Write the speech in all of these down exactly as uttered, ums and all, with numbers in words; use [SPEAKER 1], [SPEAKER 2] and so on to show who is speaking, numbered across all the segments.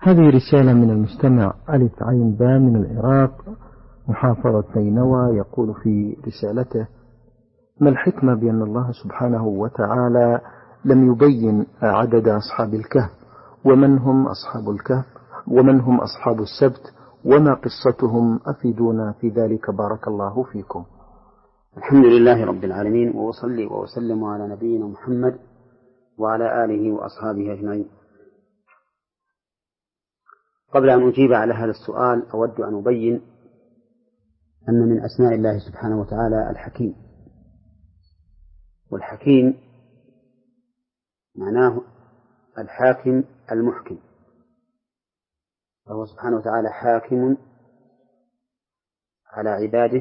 [SPEAKER 1] هذه رسالة من المستمع ألف عين باء من العراق محافظة نينوى، يقول في رسالته: ما الحكمة بأن الله سبحانه وتعالى لم يبين عدد أصحاب الكهف، ومن هم أصحاب الكهف، ومن هم أصحاب السبت، وما قصتهم؟ أفيدونا في ذلك بارك الله فيكم.
[SPEAKER 2] الحمد لله رب العالمين، وأصلي وأسلم على نبينا محمد وعلى آله وأصحابه أجمعين. قبل أن أجيب على هذا السؤال أود أن أبين أن من أسماء الله سبحانه وتعالى الحكيم، والحكيم معناه الحاكم المحكم، فهو سبحانه وتعالى حاكم على عباده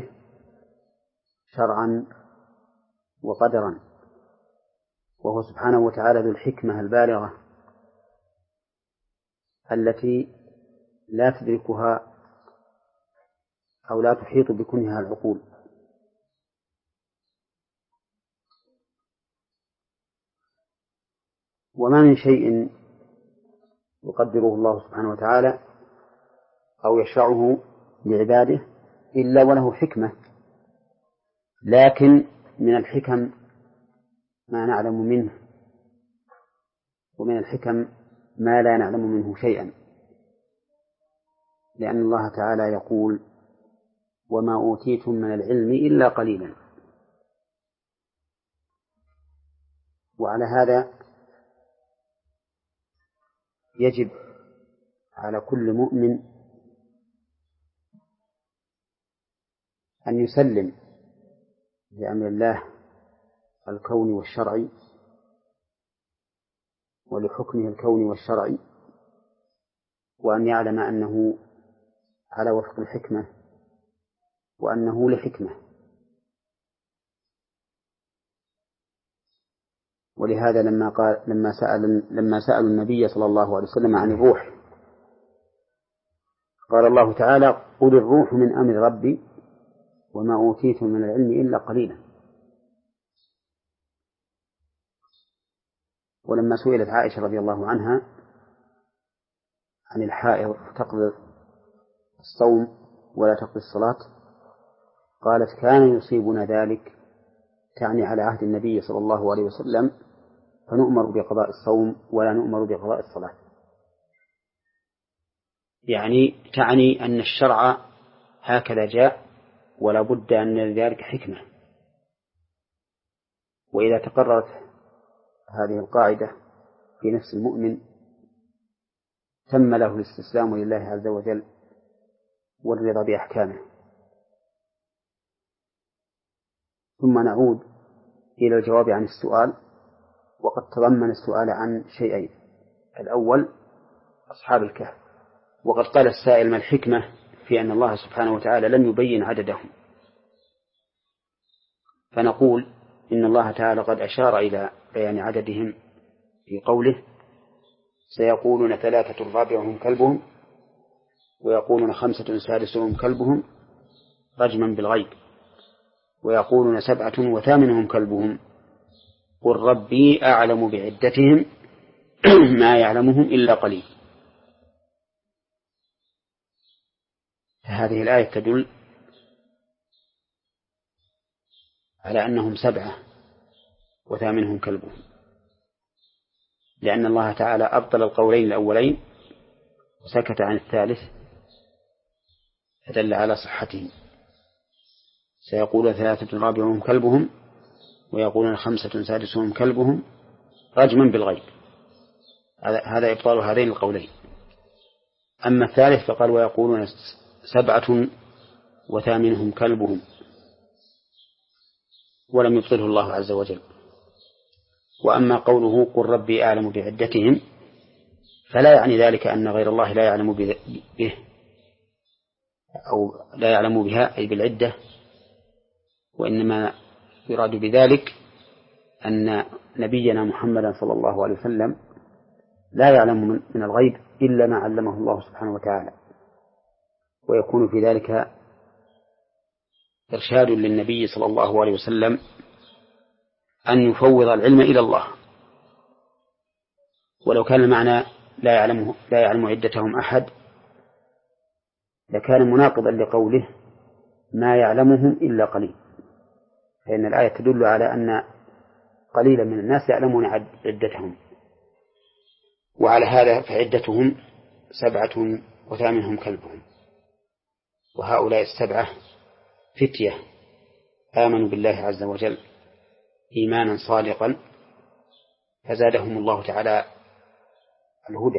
[SPEAKER 2] شرعا وقدرا، وهو سبحانه وتعالى ذو الحكمة البالغة التي لا تدركها أو لا تحيط بكنها العقول. وما من شيء يقدره الله سبحانه وتعالى أو يشرعه لعباده إلا وله حكمة، لكن من الحكم ما نعلم منه، ومن الحكم ما لا نعلم منه شيئا، لأن الله تعالى يقول: وما أوتيتم من العلم إلا قليلا. وعلى هذا يجب على كل مؤمن أن يسلم لأمر الله الكوني والشرعي ولحكمه الكوني والشرعي، وأن يعلم أنه على وفق الحكمة وأنه لحكمة. ولهذا لما قال لما سأل لما سألوا النبي صلى الله عليه وسلم عن الروح قال الله تعالى: قل الروح من أمر ربي وما أوتيتم من العلم إلا قليلا. ولما سئلت عائشة رضي الله عنها عن الحائض تقضي الصوم ولا تقضي الصلاة قالت: كان يصيبنا ذلك، تعني على عهد النبي صلى الله عليه وسلم، فنؤمر بقضاء الصوم ولا نؤمر بقضاء الصلاة. يعني تعني أن الشرع هكذا جاء، ولا بد أن لذلك حكمة. وإذا تقررت هذه القاعدة في نفس المؤمن تم له الاستسلام لله عز وجل والرضا بأحكامه. ثم نعود إلى الجواب عن السؤال، وقد تضمن السؤال عن شيئين: الأول أصحاب الكهف، وقد قال السائل: ما الحكمة في أن الله سبحانه وتعالى لم يبين عددهم؟ فنقول إن الله تعالى قد أشار إلى بيان عددهم في قوله: سيقولون ثلاثة رابعهم كلبهم، ويقولون خمسة سادسهم كلبهم رجما بالغيب، ويقولون سبعة وثامنهم كلبهم، قل ربي أعلم بعدتهم ما يعلمهم إلا قليل. هذه الآية تدل على أنهم سبعة وثامنهم كلبهم، لأن الله تعالى أبطل القولين الأولين وسكت عن الثالث فدل على صحته. سيقول ثلاثة رابعهم كلبهم، ويقولون خمسة سادسهم كلبهم رجما بالغيب، هذا إبطال هذين القولين. أما الثالث فقال: ويقولون سبعة وثامنهم كلبهم، ولم يبطله الله عز وجل. وأما قوله: قل ربي أعلم بعدتهم، فلا يعني ذلك أن غير الله لا يعلم به أو لا يعلم بها أي بالعدة، وإنما يراد بذلك أن نبينا محمدا صلى الله عليه وسلم لا يعلم من الغيب إلا ما علمه الله سبحانه وتعالى، ويكون في ذلك إرشاد للنبي صلى الله عليه وسلم أن يفوض العلم إلى الله. ولو كان المعنى لا يعلم لا يعلم عدتهم أحد لكان مناقضا لقوله ما يعلمهم إلا قليل، فإن الآية تدل على أن قليلا من الناس يعلمون عدتهم، وعلى هذا فعدتهم سبعة وثامنهم كلبهم. وهؤلاء السبعة فتية آمنوا بالله عز وجل إيمانا صادقا فزادهم الله تعالى الهدى،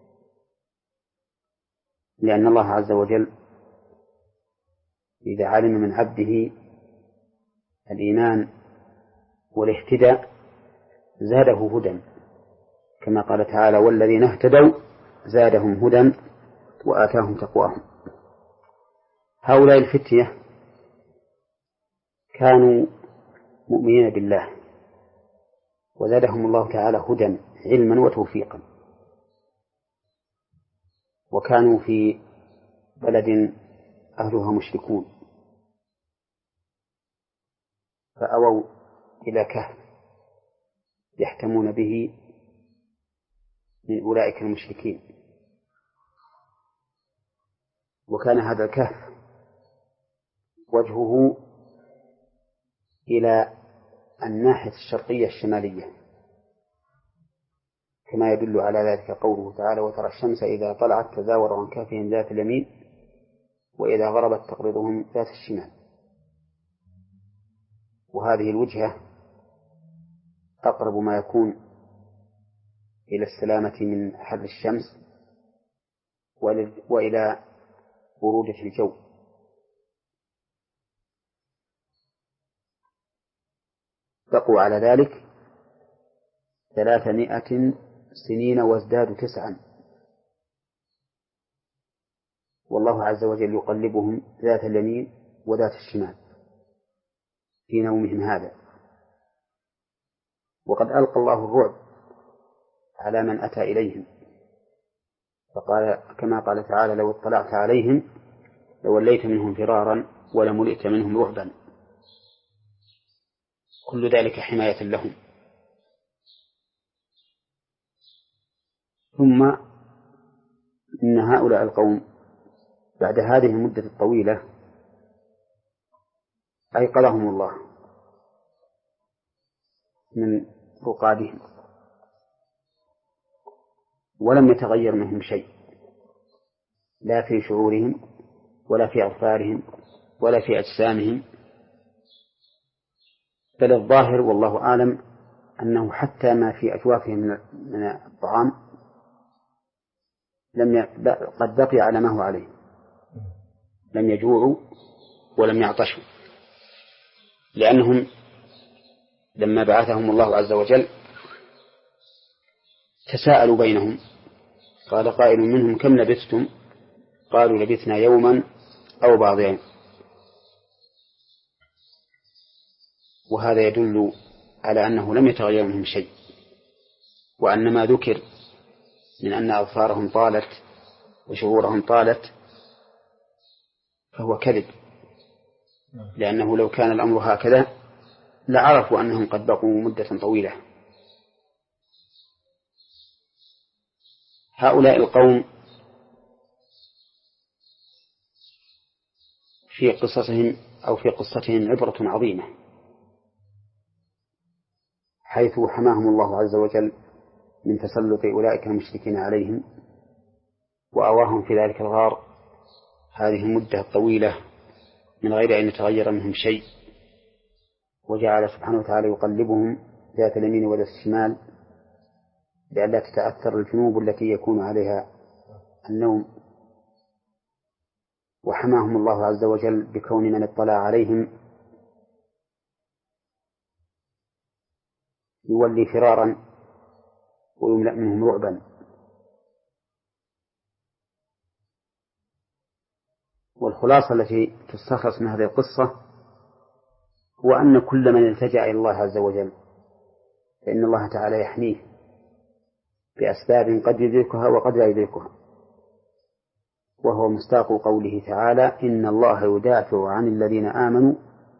[SPEAKER 2] لأن الله عز وجل إذا علم من عبده الإيمان والاهتداء زاده هدى، كما قال تعالى والذين اهتدوا زادهم هدى وآتاهم تقواهم. هؤلاء الفتية كانوا مؤمنين بالله وزادهم الله تعالى هدى علما وتوفيقا، وكانوا في بلد أهلها مشركون فأووا إلى كهف يحتمون به من أولئك المشركين، وكان هذا الكهف وجهه إلى الناحية الشرقية الشمالية، كما يدل على ذلك قوله تعالى وترى الشمس إذا طلعت تزاور عن كهفهم ذات اليمين وإذا غربت تقرضهم ذات الشمال. وهذه الوجهة أقرب ما يكون إلى السلامة من حر الشمس وإلى برودة الجو. بقوا على ذلك ثلاثمائة سنين وازدادوا تسعا، والله عز وجل يقلبهم ذات اليمين وذات الشمال في نومهم هذا. وقد ألقى الله الرعب على من أتى إليهم، فقال كما قال تعالى لو اطلعت عليهم لوليت منهم فرارا ولملئت منهم رعبا، كل ذلك حماية لهم. ثم إن هؤلاء القوم بعد هذه المدة الطويلة أيقظهم الله من رقادهم ولم يتغير منهم شيء، لا في شعورهم ولا في أظفارهم ولا في أجسامهم، بل الظاهر والله أعلم أنه حتى ما في أجوافهم من الطعام لم ي... قد بقي على ما هو عليه، لم يجوعوا ولم يعطشوا، لأنهم لما بعثهم الله عز وجل تساءلوا بينهم، قال قائل منهم كم لبثتم؟ قالوا لبثنا يوما أو بعض يوم. وهذا يدل على أنه لم يتغير منهم شيء، وأن ما ذكر من أن أظفارهم طالت وشعورهم طالت فهو كذب، لأنه لو كان الأمر هكذا لعرفوا أنهم قد بقوا مدة طويلة. هؤلاء القوم في قصصهم أو في قصتهم عبرة عظيمة، حيث حماهم الله عز وجل من تسلط أولئك المشركين عليهم وأواهم في ذلك الغار هذه المدة الطويلة من غير أن يتغير منهم شيء، وجعل سبحانه وتعالى يقلبهم ذات اليمين وذات الشمال لئلا تتأثر الجنوب التي يكون عليها النوم. وحماهم الله عز وجل بكون من اطلع عليهم يولي فرارا ويملأ منهم رعبا. والخلاصة التي تستخلص من هذه القصة هو أن كل من التجأ إلى الله عز وجل فإن الله تعالى يحميه بأسباب قد يدركها وقد لا يدركها، وهو مصداق قوله تعالى إن الله يدافع عن الذين آمنوا،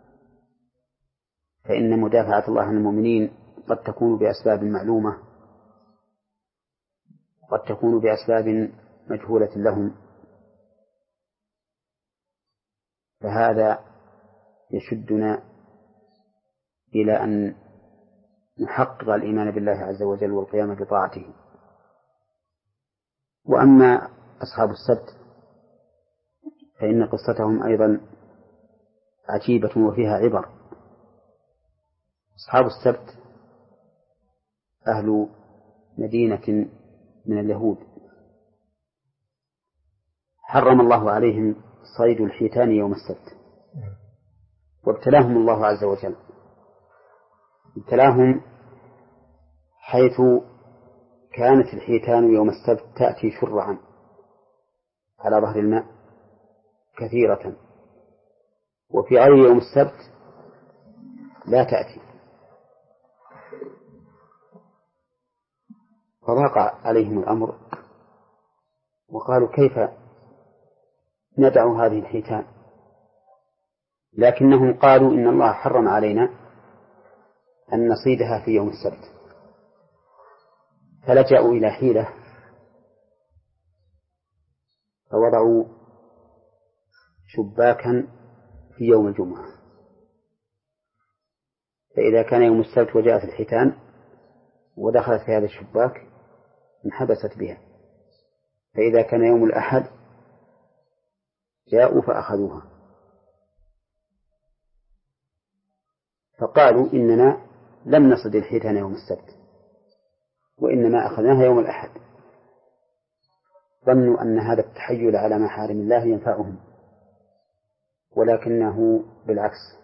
[SPEAKER 2] فإن مدافعة الله عن المؤمنين قد تكون بأسباب معلومة قد تكون بأسباب مجهولة لهم، فهذا يشدنا إلى أن نحقق الإيمان بالله عز وجل والقيام بطاعته. وأما أصحاب السبت فإن قصتهم أيضا عجيبة وفيها عبر. أصحاب السبت أهل مدينة من اليهود، حرم الله عليهم صيد الحيتان يوم السبت، وابتلاهم الله عز وجل، ابتلاهم حيث كانت الحيتان يوم السبت تأتي شرعا على ظهر الماء كثيرة، وفي غير يوم السبت لا تأتي، فضاق عليهم الأمر وقالوا كيف ندع هذه الحيتان، لكنهم قالوا إن الله حرم علينا أن نصيدها في يوم السبت، فلجأوا إلى حيلة فوضعوا شباكا في يوم الجمعة، فإذا كان يوم السبت وجاءت الحيتان ودخلت في هذا الشباك انحبست بها، فإذا كان يوم الأحد جاءوا فأخذوها، فقالوا إننا لم نصد الحيتان يوم السبت وإنما أخذناها يوم الأحد، ظنوا أن هذا التحيل على محارم الله ينفعهم، ولكنه بالعكس،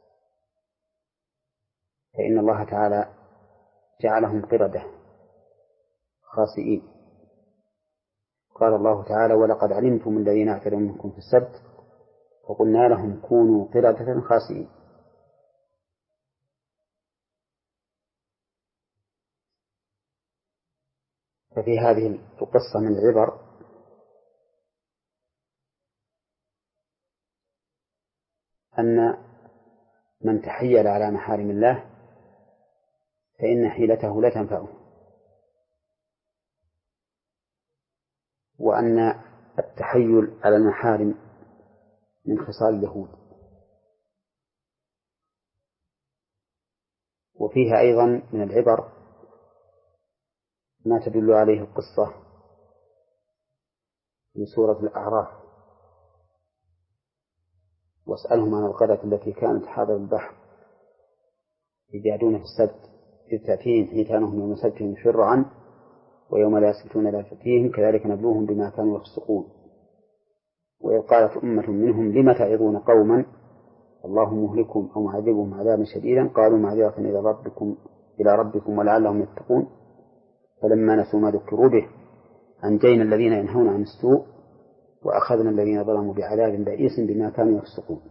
[SPEAKER 2] فإن الله تعالى جعلهم قردة خاسئين. قال الله تعالى: ولقد علمتم الذين اعتدوا منكم في السبت فقلنا لهم كونوا قردة خاسئين. ففي هذه القصة من العبر أن من تحيل على محارم الله فإن حيلته لا تنفعه، وأن التحيل على المحارم من خصال اليهود. وفيها أيضا من العبر ما تدل عليه القصة في سورة الأعراف: واسألهم عن القرية التي كانت حاضر البحر إذ يعدون في السبت إذ تأتيهم حيتانهم يوم سبتهم شرعا ويوم لا يسبتون لا تأتيهم كذلك نبلوهم بما كانوا يفسقون. وإذ قالت أمة منهم لم تعظون قوما الله مهلكهم أو معذبهم عذابا شديدا قالوا معذرة إلى ربكم إلى ربكم ولعلهم يتقون فلما نسوا ما ذكروا به أنجينا الذين ينهون عن السوء وأخذنا الذين ظلموا بعذاب بئيس بما كانوا يفسقون.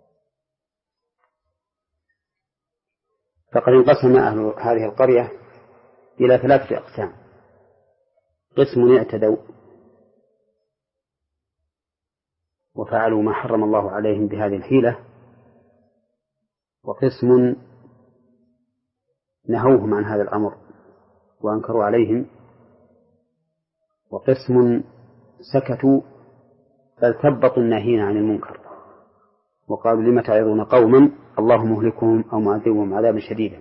[SPEAKER 2] فقد انقسم أهل هذه القرية إلى ثلاثة أقسام: قسم اعتدوا وفعلوا ما حرم الله عليهم بهذه الحيلة، وقسم نهوهم عن هذا الأمر وأنكروا عليهم، وقسم سكتوا بل ثبطوا الناهين عن المنكر وقالوا لم تعظون قوما الله مهلكهم أو معذبهم عذابا شديدا.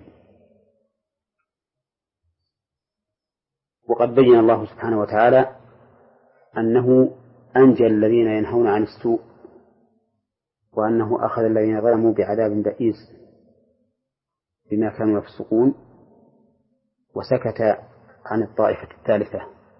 [SPEAKER 2] وقد بين الله سبحانه وتعالى أنه أنجى الذين ينهون عن السوء وأنه أخذ الذين ظلموا بعذاب بئيس بما كانوا يفسقون، وسكت عن الطائفة الثالثة.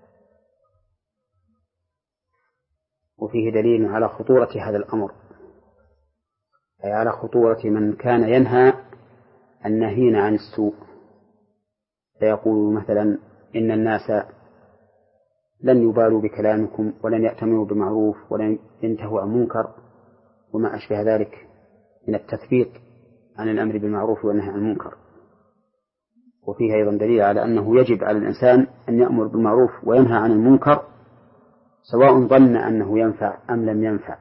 [SPEAKER 2] وفيه دليل على خطورة هذا الأمر، أي على خطورة من كان ينهى الناهين عن السوء، فيقول مثلا إن الناس لن يبالوا بكلامكم ولن يأتمروا بمعروف ولن ينتهوا عن منكر وما أشبه ذلك من التثبيط عن الأمر بالمعروف والنهي عن المنكر. وفيه أيضا دليل على أنه يجب على الإنسان أن يأمر بالمعروف وينهى عن المنكر سواء ظن أنه ينفع أم لم ينفع،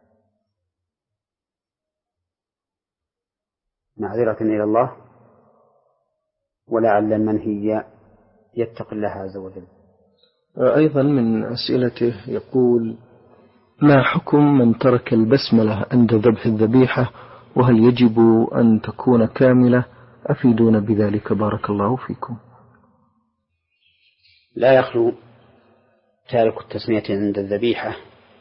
[SPEAKER 2] معذرة إلى الله ولعل المنهي يتقي الله عز وجل.
[SPEAKER 1] أيضا من أسئلته يقول: ما حكم من ترك البسملة عند ذبح الذبيحة، وهل يجب أن تكون كاملة؟ أفيدونا بذلك بارك الله فيكم.
[SPEAKER 2] لا يخلو تارك التسمية عند الذبيحة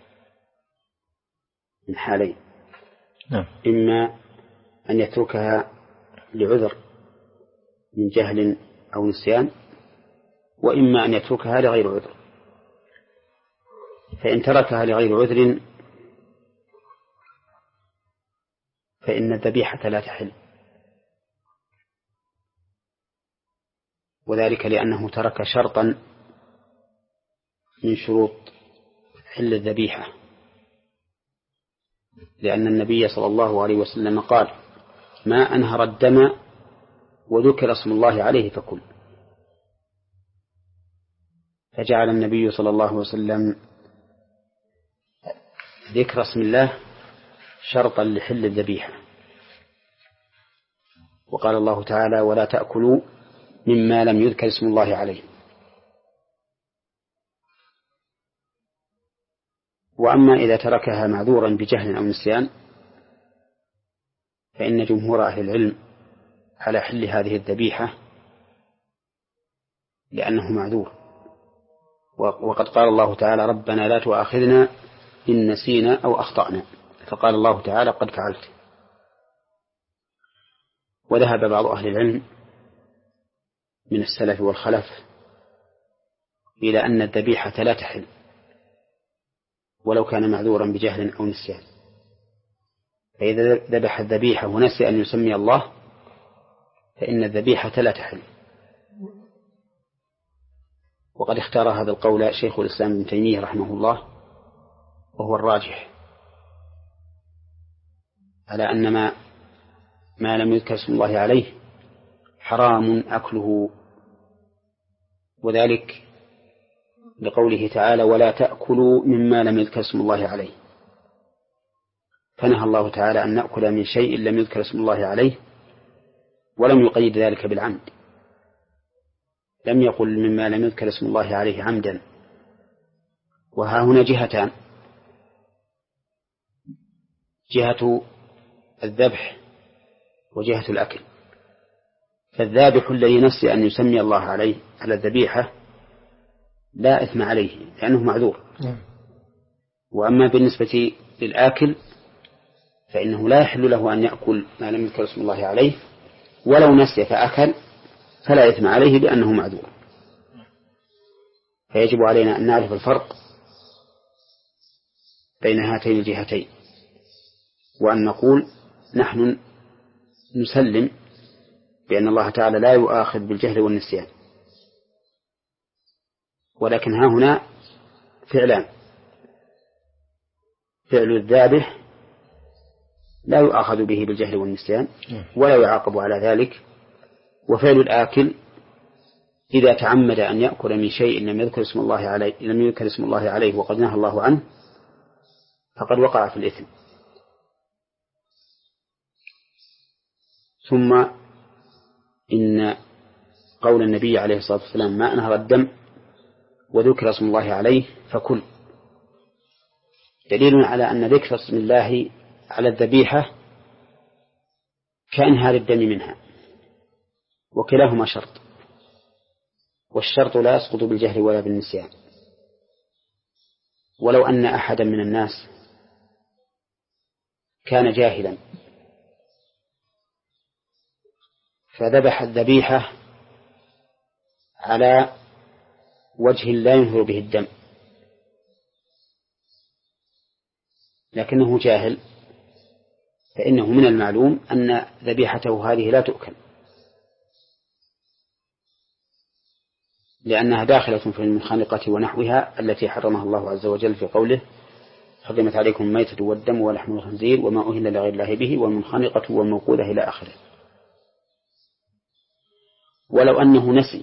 [SPEAKER 2] من حالين:
[SPEAKER 1] نعم.
[SPEAKER 2] إما أن يتركها لعذر من جهل أو نسيان، وإما أن يتركها لغير عذر. فإن تركها لغير عذر فإن الذبيحة لا تحل، وذلك لأنه ترك شرطا من شروط حل الذبيحة، لأن النبي صلى الله عليه وسلم قال: ما أنهر الدم وذكر اسم الله عليه فكل. فجعل النبي صلى الله عليه وسلم ذكر اسم الله شرطا لحل الذبيحة، وقال الله تعالى: ولا تأكلوا مما لم يذكر اسم الله عليه. وأما إذا تركها معذورا بجهل أو نسيان فإن جمهور أهل العلم على حل هذه الذبيحة لأنه معذور، وقد قال الله تعالى: ربنا لا تؤاخذنا إن نسينا أو أخطأنا، فقال الله تعالى: قد فعلت. وذهب بعض أهل العلم من السلف والخلف إلى أن الذبيحة لا تحل ولو كان معذورا بجهل أو نسيان، فإذا ذبح الذبيحة ونسي أن يسمي الله فإن الذبيحة لا تحل. وقد اختار هذا القول شيخ الإسلام ابن تيمية رحمه الله، وهو الراجح، على أن ما, ما لم يذكر اسم الله عليه حرام أكله، وذلك لقوله تعالى: ولا تأكلوا مما لم يذكر اسم الله عليه. فنهى الله تعالى أن نأكل من شيء لم يذكر اسم الله عليه، ولم يقيد ذلك بالعمد، لم يقل مما لم يذكر اسم الله عليه عمدا. وها هنا جهتان: جهة الذبح وجهة الأكل. فالذابح الذي نسي أن يسمي الله عليه على الذبيحة لا إثم عليه لأنه معذور. وأما بالنسبة للآكل فإنه لا يحل له أن يأكل ما لم يذكر اسم الله عليه، ولو نسي فأكل فلا إثم عليه لأنه معذور. فيجب علينا أن نعرف الفرق بين هاتين الجهتين، وأن نقول نحن نسلم بأن الله تعالى لا يؤاخذ بالجهل والنسيان، ولكن ها هنا فعلان: فعل الذابح لا يؤاخذ به بالجهل والنسيان ولا يعاقب على ذلك، وفعل الآكل إذا تعمد أن يأكل من شيء لم يذكر اسم الله عليه لم يذكر اسم الله عليه وقد نهى الله عنه فقد وقع في الإثم. ثم إن قول النبي عليه الصلاة والسلام: ما أنهر الدم وذكر اسم الله عليه فكل، دليل على أن ذكر اسم الله على الذبيحة كأنهار الدم منها، وكلاهما شرط، والشرط لا يسقط بالجهل ولا بالنسيان. ولو أن أحدا من الناس كان جاهلا فذبح الذبيحة على وجه لا ينهر به الدم لكنه جاهل، فإنه من المعلوم أن ذبيحته هذه لا تؤكل، لأنها داخلة في المنخنقة ونحوها التي حرمها الله عز وجل في قوله: حرمت عليكم الميتة والدم ولحم الخنزير وما أهل لغير الله به والمنخنقة والموقوذة إلى آخره. ولو أنه نسي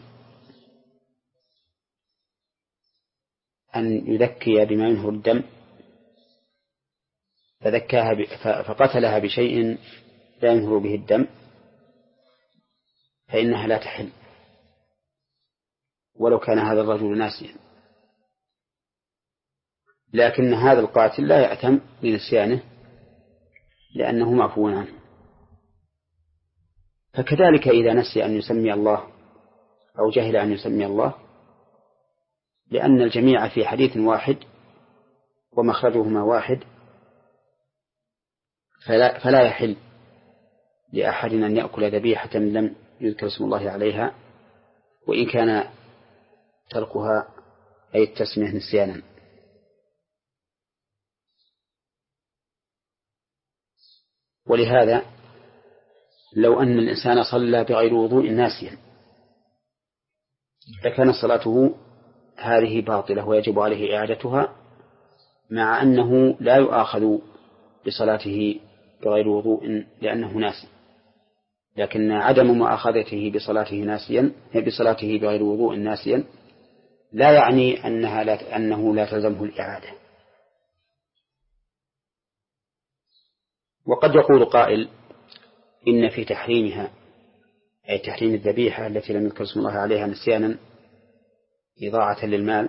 [SPEAKER 2] أن يذكي بما ينهر الدم فذكاها فقتلها بشيء لا ينهر به الدم فإنها لا تحل ولو كان هذا الرجل ناسيا، لكن هذا القاتل لا يأثم لنسيانه لأنه معفو عنه. فكذلك إذا نسي أن يسمي الله أو جهل أن يسمي الله، لأن الجميع في حديث واحد ومخرجهما واحد، فلا, فلا يحل لأحد أن يأكل ذبيحة لم يذكر اسم الله عليها، وإن كان تركها أي التسمية نسيانا. ولهذا لو أن الإنسان صلى بغير وضوء ناسيا لكان صلاته هذه باطلة ويجب عليه إعادتها، مع أنه لا يؤاخذ بصلاته بغير وضوء لأنه ناسي، لكن عدم مؤاخذته بصلاته ناسيا بصلاته بغير وضوء ناسيا لا يعني أنها لا أنه لا تلزمه الإعادة. وقد يقول قائل إن في تحريمها أي تحريم الذبيحة التي لم يذكر اسم الله عليها نسيانا إضاعة للمال،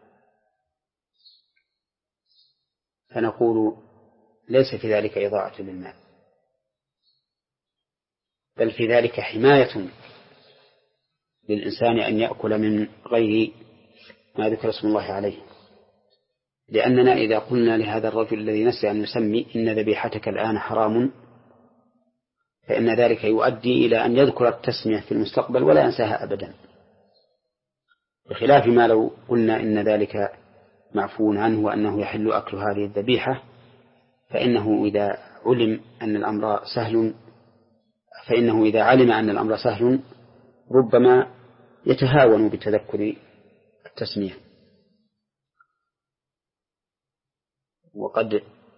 [SPEAKER 2] فنقول ليس في ذلك إضاعة للمال، بل في ذلك حماية للإنسان أن يأكل من غير ما ذكر اسم الله عليه. لأننا إذا قلنا لهذا الرجل الذي نسي أن يسمي إن ذبيحتك الآن حرام، فإن ذلك يؤدي إلى أن يذكر التسمية في المستقبل ولا ينساها أبدا، بخلاف ما لو قلنا إن ذلك معفو عنه وأنه يحل أكل هذه الذبيحة، فإنه إذا علم أن الأمر سهل فإنه إذا علم أن الأمر سهل ربما يتهاون بتذكر التسمية. وقد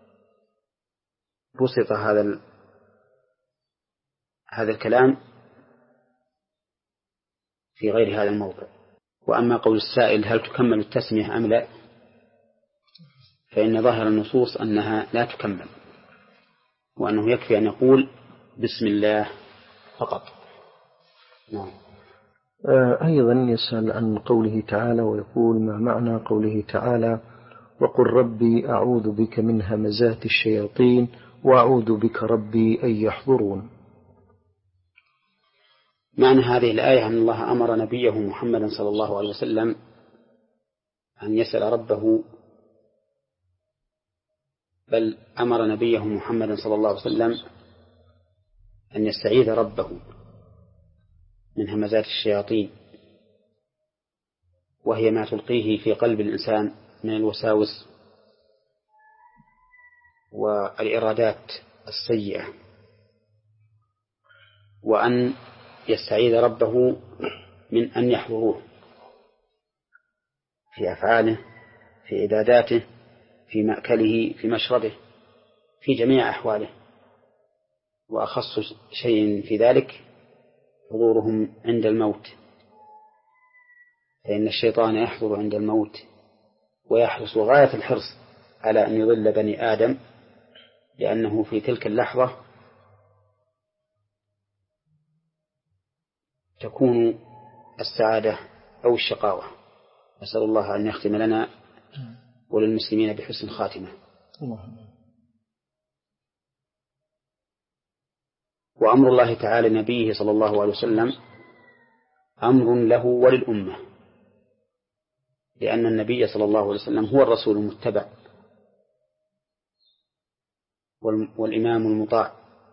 [SPEAKER 2] بسط هذا هذا الكلام في غير هذا الموضع. وأما قول السائل هل تكمل التسمية أم لا، فإن ظاهر النصوص أنها لا تكمل، وأنه يكفي أن يقول بسم الله فقط. نعم.
[SPEAKER 1] أيضا يسأل عن قوله تعالى ويقول ما معنى قوله تعالى وقل ربي أعوذ بك من همزات الشياطين وأعوذ بك ربي أن يحضرون.
[SPEAKER 2] معنى هذه الآية أن الله أمر نبيه محمدا صلى الله عليه وسلم أن يسأل ربه، بل أمر نبيه محمدا صلى الله عليه وسلم أن يستعيذ ربه من همزات الشياطين، وهي ما تلقيه في قلب الإنسان من الوساوس والإرادات السيئة، وأن يستعيذ ربه من أن يحضروه في أفعاله، في عباداته، في مأكله، في مشربه، في جميع أحواله، وأخص شيء في ذلك حضورهم عند الموت، فإن الشيطان يحضر عند الموت ويحرص غاية الحرص على أن يضل بني آدم، لأنه في تلك اللحظة تكون السعادة أو الشقاوة. نسأل الله أن يختم لنا وللمسلمين بحسن خاتمة. وأمر الله تعالى نبيه صلى الله عليه وسلم أمر له وللأمة، لأن النبي صلى الله عليه وسلم هو الرسول المتبع والإمام المطاع،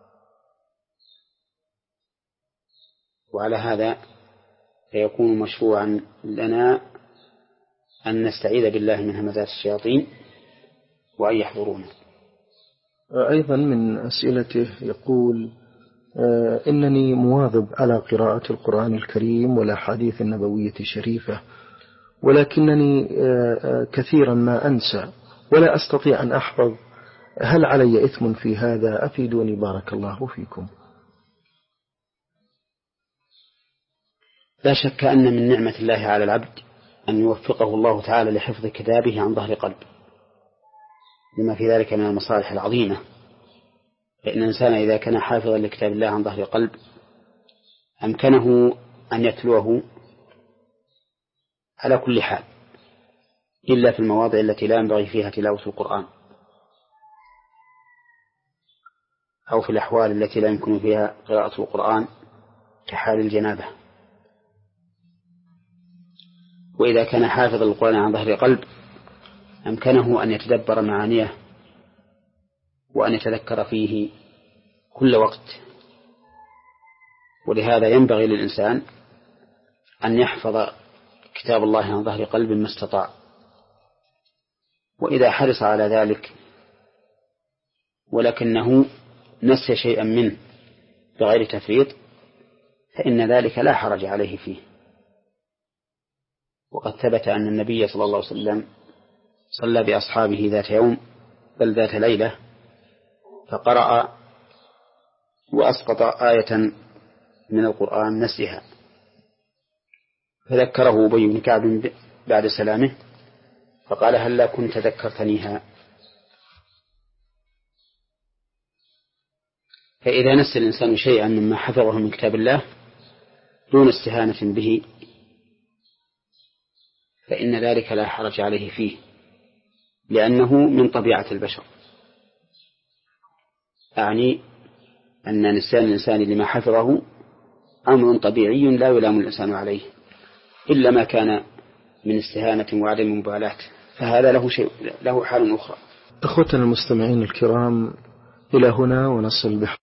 [SPEAKER 2] وعلى هذا فيكون مشروعا لنا أن نستعيذ بالله من همزات الشياطين وأن يحضرونا.
[SPEAKER 1] أيضا من أسئلته يقول إنني مواظب على قراءة القرآن الكريم والأحاديث النبوية الشريفة، ولكنني كثيرا ما أنسى ولا أستطيع أن أحفظ، هل علي إثم في هذا؟ أفيدوني بارك الله فيكم.
[SPEAKER 2] لا شك أن من نعمة الله على العبد أن يوفقه الله تعالى لحفظ كتابه عن ظهر قلب، لما في ذلك من المصالح العظيمة. فإن الإنسان إذا كان حافظا لكتاب الله عن ظهر قلب أمكنه أن يتلوه على كل حال، إلا في المواضع التي لا ينبغي فيها تلاوة القرآن، أو في الأحوال التي لا يمكن فيها قراءة القرآن كحال الجنابة. وإذا كان حافظ القرآن عن ظهر قلب أمكنه أن يتدبر معانيه وأن يتذكر فيه كل وقت. ولهذا ينبغي للإنسان أن يحفظ كتاب الله عن ظهر قلب ما استطاع، وإذا حرص على ذلك ولكنه نسي شيئا منه بغير تفريط فإن ذلك لا حرج عليه فيه. وقد ثبت أن النبي صلى الله عليه وسلم صلى بأصحابه ذات يوم بل ذات ليلة فقرأ وأسقط آية من القرآن نسيها، فذكره أبي بن كعب بعد سلامه فقال: هلا كنت ذكرتنيها. فإذا نسي الإنسان شيئا مما حفظه من كتاب الله دون استهانة به فإن ذلك لا حرج عليه فيه، لأنه من طبيعة البشر. أعني أن نسيان الإنسان لما حفظه أمر طبيعي لا يلام الإنسان عليه، إلا ما كان من استهانة وعدم مبالاة، فهذا له شيء له حال أخرى.
[SPEAKER 1] أخوتنا المستمعين الكرام، إلى هنا ونصل بحق